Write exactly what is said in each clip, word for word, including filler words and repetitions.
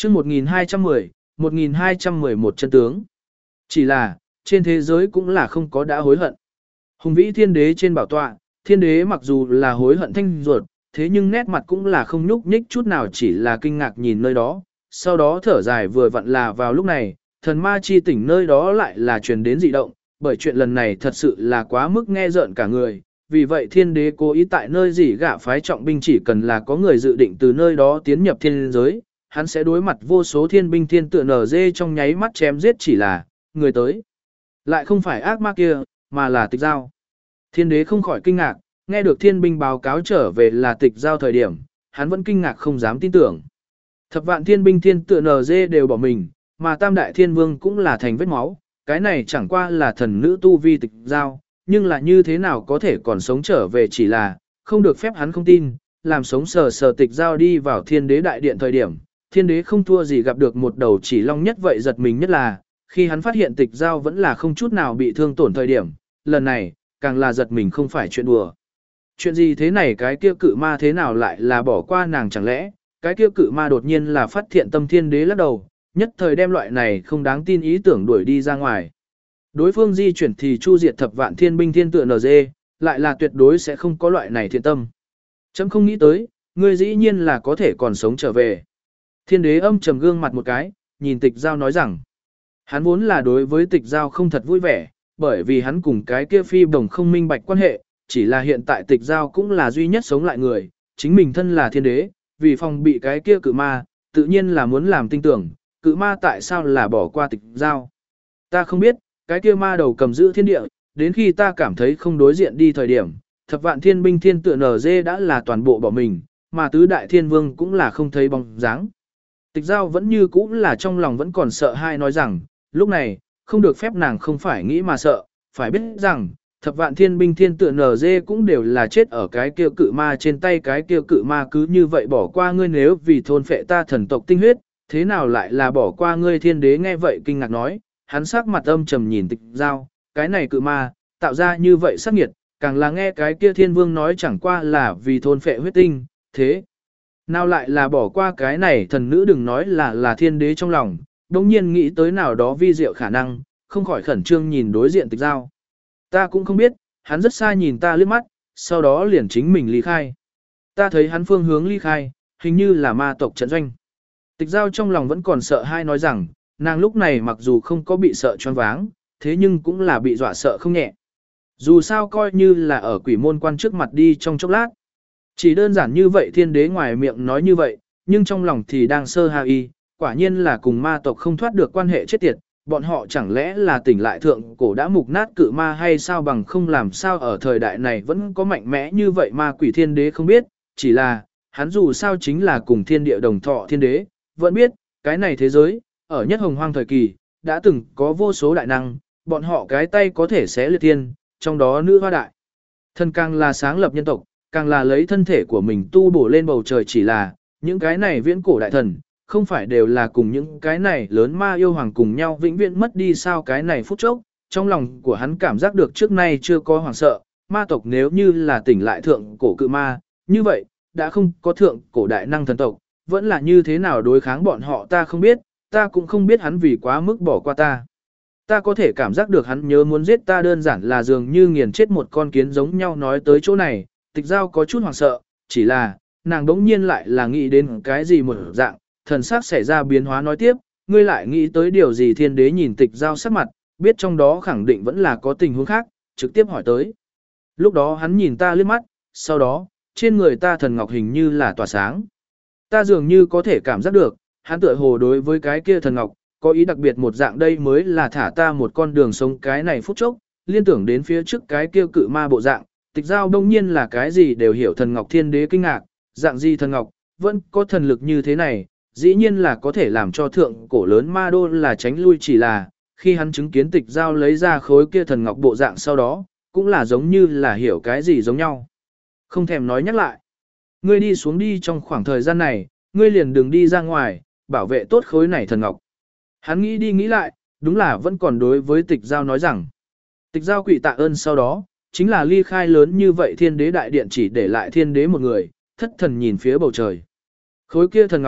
chương một nghìn hai trăm mười, một nghìn hai trăm mười một chân tướng. Chỉ là, trên thế giới cũng là không có đã hối hận. Hùng vĩ thiên đế trên bảo tọa, thiên đế mặc dù là hối hận thanh ruột, thế nhưng nét mặt cũng là không nhúc nhích chút nào, chỉ là kinh ngạc nhìn nơi đó. Sau đó thở dài, vừa vặn là vào lúc này, thần ma chi tỉnh nơi đó lại là truyền đến dị động, bởi chuyện lần này thật sự là quá mức nghe rợn cả người. Vì vậy thiên đế cố ý tại nơi gì gạ phái trọng binh, chỉ cần là có người dự định từ nơi đó tiến nhập thiên giới, hắn sẽ đối mặt vô số thiên binh thiên tựa nở dê trong nháy mắt chém giết, chỉ là người tới lại không phải ác ma kia, mà là Tịch Giao. Thiên đế không khỏi kinh ngạc, nghe được thiên binh báo cáo trở về là Tịch Giao thời điểm, hắn vẫn kinh ngạc không dám tin tưởng. Thập vạn thiên binh thiên tựa nở dê đều bỏ mình, mà tam đại thiên vương cũng là thành vết máu, cái này chẳng qua là thần nữ tu vi Tịch Giao, nhưng là như thế nào có thể còn sống trở về, chỉ là không được phép hắn không tin, làm sống sờ sờ Tịch Giao đi vào thiên đế đại điện thời điểm, thiên đế không thua gì gặp được một đầu chỉ long nhất vậy, giật mình nhất là khi hắn phát hiện Tịch Giao vẫn là không chút nào bị thương tổn thời điểm, lần này càng là giật mình không phải chuyện đùa. Chuyện gì thế này, cái kia cự ma thế nào lại là bỏ qua nàng, chẳng lẽ cái kia cự ma đột nhiên là phát thiện tâm? Thiên đế lắc đầu, nhất thời đem loại này không đáng tin ý tưởng đuổi đi ra ngoài. Đối phương di chuyển thì chu diệt thập vạn thiên binh thiên tựa en giê, lại là tuyệt đối sẽ không có loại này thiện tâm. Chấm không nghĩ tới, ngươi dĩ nhiên là có thể còn sống trở về. Thiên đế âm trầm gương mặt một cái, nhìn Tịch Giao nói rằng, hắn vốn là đối với Tịch Giao không thật vui vẻ, bởi vì hắn cùng cái kia phi đồng không minh bạch quan hệ, chỉ là hiện tại Tịch Giao cũng là duy nhất sống lại người, chính mình thân là thiên đế, vì phòng bị cái kia cự ma, tự nhiên là muốn làm tin tưởng, cự ma tại sao là bỏ qua Tịch Giao. Ta không biết, cái kia ma đầu cầm giữ thiên địa, đến khi ta cảm thấy không đối diện đi thời điểm, thập vạn thiên binh thiên tựa en giê đã là toàn bộ bỏ mình, mà tứ đại thiên vương cũng là không thấy bóng dáng. Tịch Giao vẫn như cũ là trong lòng vẫn còn sợ hai, nói rằng, lúc này, không được phép nàng không phải nghĩ mà sợ, phải biết rằng, thập vạn thiên binh thiên tựa en giê cũng đều là chết ở cái kia cự ma trên tay, cái kia cự ma cứ như vậy bỏ qua ngươi, nếu vì thôn phệ ta thần tộc tinh huyết, thế nào lại là bỏ qua ngươi? Thiên đế nghe vậy kinh ngạc nói, hắn sắc mặt âm trầm nhìn Tịch Giao, cái này cự ma, tạo ra như vậy sắc nghiệt, càng là nghe cái kia thiên vương nói chẳng qua là vì thôn phệ huyết tinh, thế nào lại là bỏ qua cái này thần nữ? Đừng nói là là thiên đế trong lòng, đồng nhiên nghĩ tới nào đó vi diệu khả năng, không khỏi khẩn trương nhìn đối diện Tịch Giao. Ta cũng không biết, hắn rất xa nhìn ta liếc mắt, sau đó liền chính mình ly khai. Ta thấy hắn phương hướng ly khai, hình như là ma tộc trận doanh. Tịch Giao trong lòng vẫn còn sợ hai, nói rằng, nàng lúc này mặc dù không có bị sợ choáng váng, thế nhưng cũng là bị dọa sợ không nhẹ. Dù sao coi như là ở quỷ môn quan trước mặt đi trong chốc lát. Chỉ đơn giản như vậy, thiên đế ngoài miệng nói như vậy, nhưng trong lòng thì đang sơ ha y, quả nhiên là cùng ma tộc không thoát được quan hệ chết tiệt, bọn họ chẳng lẽ là tỉnh lại thượng cổ đã mục nát cự ma hay sao? Bằng không làm sao ở thời đại này vẫn có mạnh mẽ như vậy ma quỷ? Thiên đế không biết, chỉ là, hắn dù sao chính là cùng thiên địa đồng thọ thiên đế, vẫn biết, cái này thế giới, ở nhất hồng hoang thời kỳ, đã từng có vô số đại năng, bọn họ cái tay có thể xé liệt thiên, trong đó nữ hoa đại thần càng là sáng lập nhân tộc, càng là lấy thân thể của mình tu bổ lên bầu trời, chỉ là, những cái này viễn cổ đại thần, không phải đều là cùng những cái này lớn ma yêu hoàng cùng nhau vĩnh viễn mất đi sao? Cái này phút chốc, trong lòng của hắn cảm giác được trước nay chưa có hoảng sợ, ma tộc nếu như là tỉnh lại thượng cổ cự ma, như vậy, đã không có thượng cổ đại năng thần tộc, vẫn là như thế nào đối kháng bọn họ ta không biết, ta cũng không biết hắn vì quá mức bỏ qua ta. Ta có thể cảm giác được hắn nhớ muốn giết ta, đơn giản là dường như nghiền chết một con kiến giống nhau. Nói tới chỗ này, Tịch Giao có chút hoảng sợ, chỉ là, nàng đống nhiên lại là nghĩ đến cái gì một dạng, thần sắc xảy ra biến hóa, nói tiếp, ngươi lại nghĩ tới điều gì? Thiên đế nhìn Tịch Giao sắc mặt, biết trong đó khẳng định vẫn là có tình huống khác, trực tiếp hỏi tới. Lúc đó hắn nhìn ta liếc mắt, sau đó, trên người ta thần ngọc hình như là tỏa sáng. Ta dường như có thể cảm giác được, hắn tựa hồ đối với cái kia thần ngọc, có ý đặc biệt một dạng, đây mới là thả ta một con đường sống. Cái này phút chốc, liên tưởng đến phía trước cái kia cự ma bộ dạng, Tịch Giao đông nhiên là cái gì đều hiểu. Thần ngọc, thiên đế kinh ngạc, dạng gì thần ngọc, vẫn có thần lực như thế này, dĩ nhiên là có thể làm cho thượng cổ lớn ma đô là tránh lui. Chỉ là, khi hắn chứng kiến Tịch Giao lấy ra khối kia thần ngọc bộ dạng sau đó, cũng là giống như là hiểu cái gì giống nhau. Không thèm nói nhắc lại. Ngươi đi xuống đi, trong khoảng thời gian này, ngươi liền đừng đi ra ngoài, bảo vệ tốt khối này thần ngọc. Hắn nghĩ đi nghĩ lại, đúng là vẫn còn đối với Tịch Giao nói rằng. Tịch Giao quỳ tạ ơn, sau đó, chính là ly khai. Lớn như vậy thiên đế đại điện chỉ để lại thiên đế một người, thất thần nhìn phía bầu trời. Khối kia thần ngọc,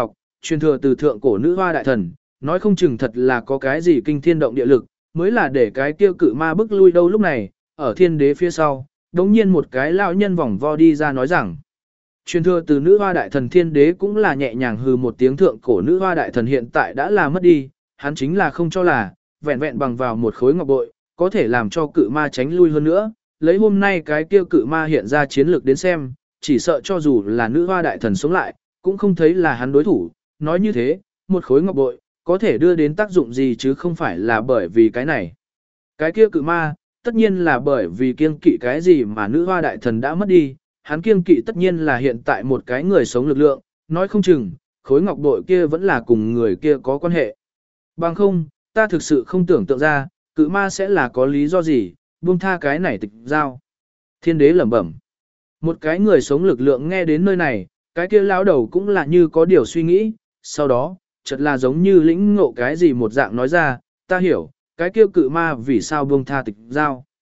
truyền thừa từ thượng cổ nữ hoa đại thần, nói không chừng thật là có cái gì kinh thiên động địa lực, mới là để cái kia cự ma bức lui đâu. Lúc này, ở thiên đế phía sau, đống nhiên một cái lão nhân vòng vo đi ra nói rằng, truyền thừa từ nữ hoa đại thần thiên đế cũng là nhẹ nhàng hừ một tiếng, thượng cổ nữ hoa đại thần hiện tại đã là mất đi, hắn chính là không cho là, vẹn vẹn bằng vào một khối ngọc bội, có thể làm cho cự ma tránh lui hơn nữa, lấy hôm nay cái kia cự ma hiện ra chiến lược đến xem, chỉ sợ cho dù là nữ hoa đại thần sống lại, cũng không thấy là hắn đối thủ, nói như thế, một khối ngọc bội, có thể đưa đến tác dụng gì chứ không phải là bởi vì cái này. Cái kia cự ma, tất nhiên là bởi vì kiêng kỵ cái gì mà nữ hoa đại thần đã mất đi, hắn kiêng kỵ tất nhiên là hiện tại một cái người sống lực lượng, nói không chừng, khối ngọc bội kia vẫn là cùng người kia có quan hệ. Bằng không, ta thực sự không tưởng tượng ra, cự ma sẽ là có lý do gì, buông tha cái này tịch giao. Thiên đế lẩm bẩm. Một cái người sống lực lượng nghe đến nơi này, cái kia lão đầu cũng là như có điều suy nghĩ, sau đó, chợt là giống như lĩnh ngộ cái gì một dạng nói ra, ta hiểu, cái kia cự ma vì sao buông tha tịch giao.